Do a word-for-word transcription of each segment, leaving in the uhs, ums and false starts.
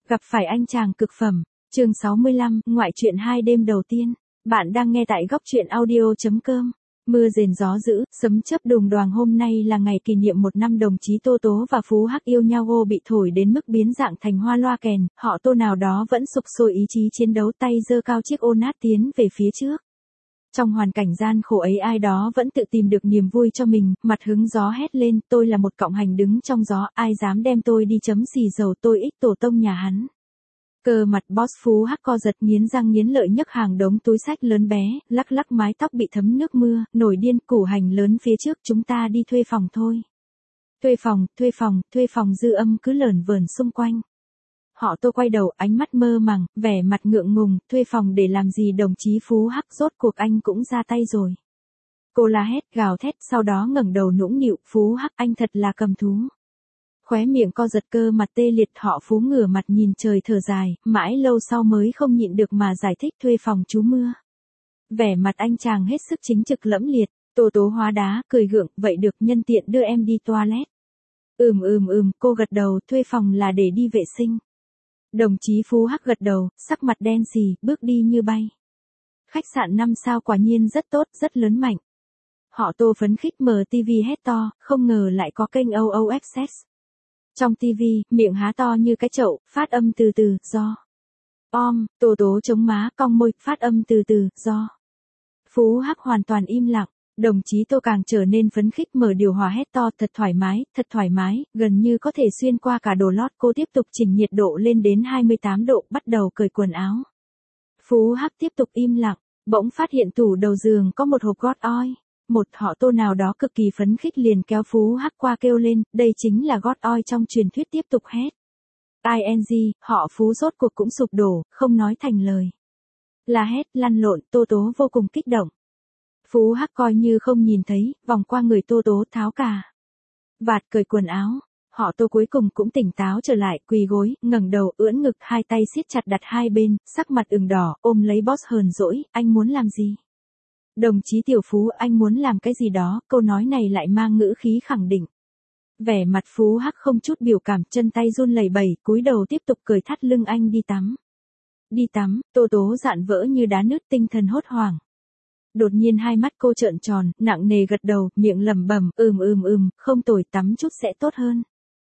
Gặp phải anh chàng cực phẩm. Chương sáu mươi lăm, ngoại truyện hai đêm đầu tiên. Bạn đang nghe tại góc truyện audio chấm com. Mưa rền gió dữ, sấm chớp đùng đoàng. Hôm nay là ngày kỷ niệm một năm đồng chí Tô Tố và Phú Hắc yêu nhau ô bị thổi đến mức biến dạng thành hoa loa kèn. Họ Tô nào đó vẫn sục sôi ý chí chiến đấu, tay giơ cao chiếc ô nát tiến về phía trước. Trong hoàn cảnh gian khổ ấy ai đó vẫn tự tìm được niềm vui cho mình, mặt hứng gió hét lên, tôi là một cọng hành đứng trong gió, ai dám đem tôi đi chấm xì dầu, tôi ích tổ tông nhà hắn. Cơ mặt boss Phú Hắc co giật, nghiến răng nghiến lợi nhấc hàng đống túi xách lớn bé, lắc lắc mái tóc bị thấm nước mưa, nổi điên, củ hành lớn phía trước, chúng ta đi thuê phòng thôi. Thuê phòng, thuê phòng, thuê phòng, dư âm cứ lởn vởn xung quanh. Họ Tô quay đầu, ánh mắt mơ màng, vẻ mặt ngượng ngùng, thuê phòng để làm gì đồng chí Phú Hắc, rốt cuộc anh cũng ra tay rồi. Cô la hét, gào thét, sau đó ngẩng đầu nũng nịu, Phú Hắc, anh thật là cầm thú. Khóe miệng co giật, cơ mặt tê liệt, họ Phú ngửa mặt nhìn trời thở dài, mãi lâu sau mới không nhịn được mà giải thích, thuê phòng chú mưa. Vẻ mặt anh chàng hết sức chính trực lẫm liệt. Tô Tố hóa đá, cười gượng, vậy được, nhân tiện đưa em đi toilet. Ừm ừm ừm, cô gật đầu, thuê phòng là để đi vệ sinh. Đồng chí Phú Hắc gật đầu, sắc mặt đen xì, bước đi như bay. Khách sạn năm sao quả nhiên rất tốt, rất lớn mạnh. Họ Tô phấn khích mở tivi hét to, không ngờ lại có kênh o o ép ét. Trong tivi, miệng há to như cái chậu, phát âm từ từ, do. Om, Tô Tố chống má, cong môi, phát âm từ từ, do. Phú Hắc hoàn toàn im lặng. Đồng chí Tô càng trở nên phấn khích, mở điều hòa hét to, thật thoải mái, thật thoải mái, gần như có thể xuyên qua cả đồ lót. Cô tiếp tục chỉnh nhiệt độ lên đến hai mươi tám độ, bắt đầu cởi quần áo. Phú Hắc tiếp tục im lặng, bỗng phát hiện tủ đầu giường có một hộp gót oi. Một họ Tô nào đó cực kỳ phấn khích liền kéo Phú Hắc qua kêu lên, đây chính là gót oi trong truyền thuyết, tiếp tục hét. ing, họ Phú rốt cuộc cũng sụp đổ, không nói thành lời. La hét, lăn lộn, Tô Tố vô cùng kích động. Phú Hắc coi như không nhìn thấy, vòng qua người Tô Tố, tháo cả vạt, cởi quần áo. Họ Tô cuối cùng cũng tỉnh táo trở lại, quỳ gối, ngẩng đầu, ưỡn ngực, hai tay siết chặt đặt hai bên, sắc mặt ửng đỏ, ôm lấy boss hờn dỗi, anh muốn làm gì? Đồng chí Tiểu Phú, anh muốn làm cái gì đó, câu nói này lại mang ngữ khí khẳng định. Vẻ mặt Phú Hắc không chút biểu cảm, chân tay run lẩy bẩy, cúi đầu tiếp tục cởi thắt lưng, anh đi tắm. Đi tắm, Tô Tố dạn vỡ như đá nứt, tinh thần hốt hoảng. Đột nhiên hai mắt cô trợn tròn, nặng nề gật đầu, miệng lẩm bẩm, ừm ừm ừm, không tồi, tắm chút sẽ tốt hơn.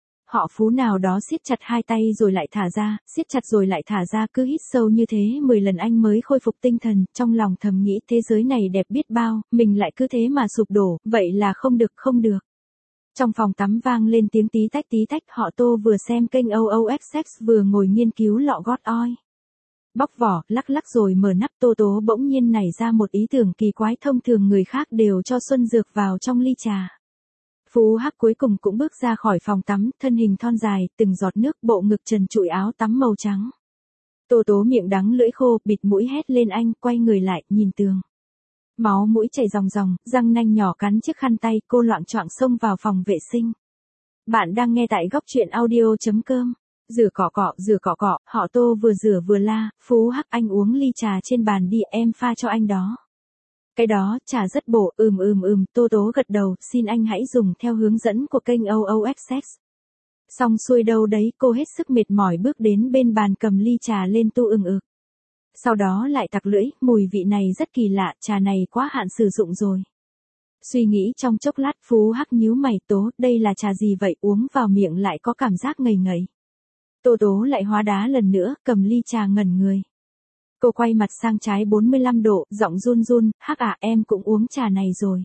Họ Phú nào đó siết chặt hai tay rồi lại thả ra, siết chặt rồi lại thả ra, cứ hít sâu như thế mười lần anh mới khôi phục tinh thần, trong lòng thầm nghĩ thế giới này đẹp biết bao, mình lại cứ thế mà sụp đổ, vậy là không được không được. Trong phòng tắm vang lên tiếng tí tách tí tách, họ Tô vừa xem kênh o o ép ét vừa ngồi nghiên cứu lọ gót oi. Bóc vỏ, lắc lắc rồi mở nắp. Tô Tố bỗng nhiên nảy ra một ý tưởng kỳ quái, thông thường người khác đều cho xuân dược vào trong ly trà. Phú Hắc cuối cùng cũng bước ra khỏi phòng tắm, thân hình thon dài, từng giọt nước, bộ ngực trần trụi, áo tắm màu trắng. Tô Tố miệng đắng lưỡi khô, bịt mũi hét lên, anh, quay người lại, nhìn tường. Máu mũi chảy ròng ròng, răng nanh nhỏ cắn chiếc khăn tay, cô loạng choạng xông vào phòng vệ sinh. Bạn đang nghe tại góc truyện audio chấm com. Rửa cọ cọ, rửa cọ cọ, họ Tô vừa rửa vừa la, Phú Hắc, anh uống ly trà trên bàn đi, em pha cho anh đó. Cái đó, trà rất bổ, ừm ừm ừm, Tô Tố gật đầu, xin anh hãy dùng theo hướng dẫn của kênh o o ép ét. Xong xuôi đâu đấy, cô hết sức mệt mỏi bước đến bên bàn, cầm ly trà lên tu ừng ực. Sau đó lại tặc lưỡi, mùi vị này rất kỳ lạ, trà này quá hạn sử dụng rồi. Suy nghĩ trong chốc lát, Phú Hắc nhíu mày, Tố, đây là trà gì vậy, uống vào miệng lại có cảm giác ngậy ngậy. Tô Tố lại hóa đá lần nữa, cầm ly trà ngẩn người. Cô quay mặt sang trái bốn mươi lăm độ, giọng run run, Hắc à, em cũng uống trà này rồi.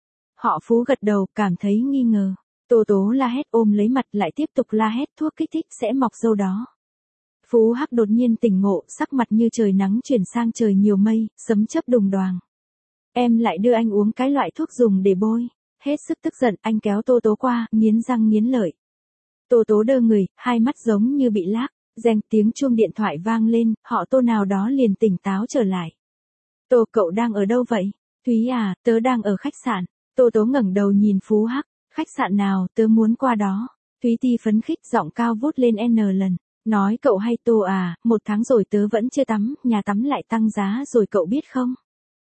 Họ Phú gật đầu, cảm thấy nghi ngờ. Tô Tố la hét, ôm lấy mặt, lại tiếp tục la hét, thuốc kích thích sẽ mọc râu đó. Phú Hắc đột nhiên tỉnh ngộ, sắc mặt như trời nắng chuyển sang trời nhiều mây, sấm chớp đùng đoàng. Em lại đưa anh uống cái loại thuốc dùng để bôi. Hết sức tức giận, anh kéo Tô Tố qua, nghiến răng nghiến lợi. Tô Tố đơ người, hai mắt giống như bị lác, reng, tiếng chuông điện thoại vang lên, họ Tô nào đó liền tỉnh táo trở lại. Tô, cậu đang ở đâu vậy? Thúy à, tớ đang ở khách sạn. Tô Tố ngẩng đầu nhìn Phú Hắc, khách sạn nào, tớ muốn qua đó. Thúy Ti phấn khích, giọng cao vút lên n lần, nói cậu hay Tô à, một tháng rồi tớ vẫn chưa tắm, nhà tắm lại tăng giá rồi cậu biết không?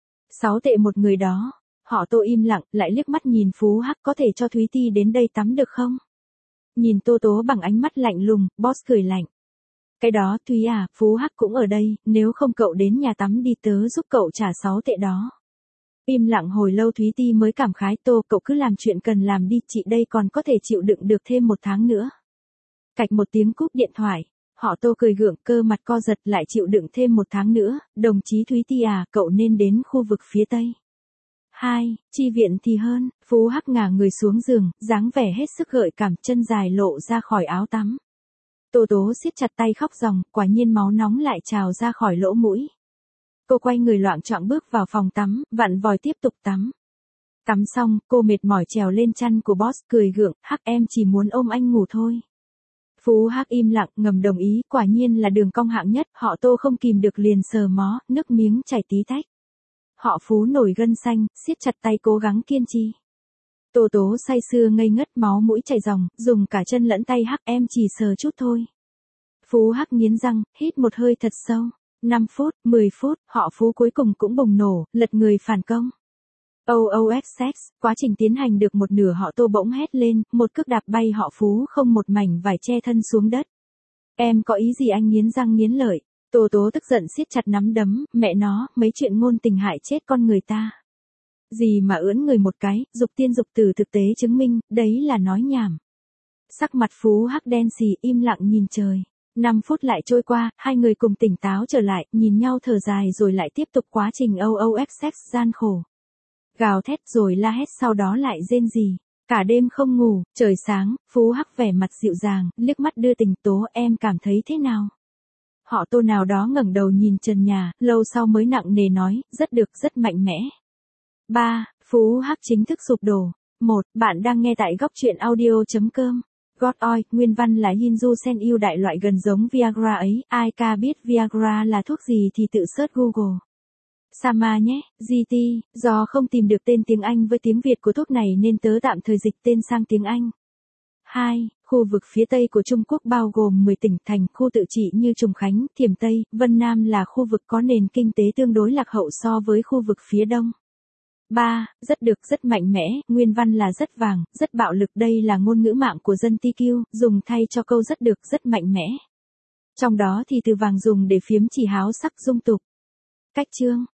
Sáu tệ một người đó. Họ Tô im lặng, lại liếc mắt nhìn Phú Hắc, có thể cho Thúy Ti đến đây tắm được không? Nhìn Tô Tố bằng ánh mắt lạnh lùng, boss cười lạnh. Cái đó Thúy à, Phú Hắc cũng ở đây, nếu không cậu đến nhà tắm đi tớ giúp cậu trả sáu tệ đó. Im lặng hồi lâu Thúy Ti mới cảm khái Tô cậu cứ làm chuyện cần làm đi, chị đây còn có thể chịu đựng được thêm một tháng nữa. Cạch một tiếng cúp điện thoại, họ Tô cười gượng cơ mặt co giật lại chịu đựng thêm một tháng nữa, đồng chí Thúy Ti à, cậu nên đến khu vực phía Tây. Hai, chi viện thì hơn, Phú Hắc ngả người xuống giường, dáng vẻ hết sức gợi cảm chân dài lộ ra khỏi áo tắm. Tô Tố siết chặt tay khóc ròng, quả nhiên máu nóng lại trào ra khỏi lỗ mũi. Cô quay người loạng choạng bước vào phòng tắm, vặn vòi tiếp tục tắm. Tắm xong, cô mệt mỏi trèo lên chăn của boss cười gượng, Hắc em chỉ muốn ôm anh ngủ thôi. Phú Hắc im lặng ngầm đồng ý, quả nhiên là đường cong hạng nhất, họ Tô không kìm được liền sờ mó, nước miếng chảy tí tách. Họ Phú nổi gân xanh, siết chặt tay cố gắng kiên trì. Tô Tố say sưa ngây ngất máu mũi chảy ròng, dùng cả chân lẫn tay Hắc em chỉ sờ chút thôi. Phú Hắc nghiến răng, hít một hơi thật sâu. năm phút, mười phút, họ Phú cuối cùng cũng bùng nổ, lật người phản công. o o ép sex, quá trình tiến hành được một nửa họ Tô bỗng hét lên, một cước đạp bay họ Phú không một mảnh vải che thân xuống đất. Em có ý gì anh nghiến răng nghiến lợi. Tô Tố tức giận siết chặt nắm đấm, mẹ nó, mấy chuyện ngôn tình hại chết con người ta. Gì mà ưỡn người một cái, dục tiên dục tử thực tế chứng minh, đấy là nói nhảm. Sắc mặt Phú Hắc đen xì im lặng nhìn trời. năm phút lại trôi qua, hai người cùng tỉnh táo trở lại, nhìn nhau thở dài rồi lại tiếp tục quá trình o o ép sex gian khổ. Gào thét rồi la hét sau đó lại rên rỉ. Cả đêm không ngủ, trời sáng, Phú Hắc vẻ mặt dịu dàng, liếc mắt đưa tình Tố em cảm thấy thế nào? Họ Tô nào đó ngẩng đầu nhìn trần nhà, lâu sau mới nặng nề nói, rất được, rất mạnh mẽ. ba. Phú Hắc chính thức sụp đổ. một. Bạn đang nghe tại góc truyện audio.com. God Oil, nguyên văn là Hindu Sen yêu đại loại gần giống Viagra ấy, ai ca biết Viagra là thuốc gì thì tự search Google. Sama nhé, giê tê, do không tìm được tên tiếng Anh với tiếng Việt của thuốc này nên tớ tạm thời dịch tên sang tiếng Anh. hai. Khu vực phía Tây của Trung Quốc bao gồm mười tỉnh thành, khu tự trị như Trùng Khánh, Thiểm Tây, Vân Nam là khu vực có nền kinh tế tương đối lạc hậu so với khu vực phía Đông. ba. Rất được, rất mạnh mẽ, nguyên văn là rất vàng, rất bạo lực, đây là ngôn ngữ mạng của dân tê quy, dùng thay cho câu rất được, rất mạnh mẽ. Trong đó thì từ vàng dùng để phiếm chỉ háo sắc dung tục. Cách chương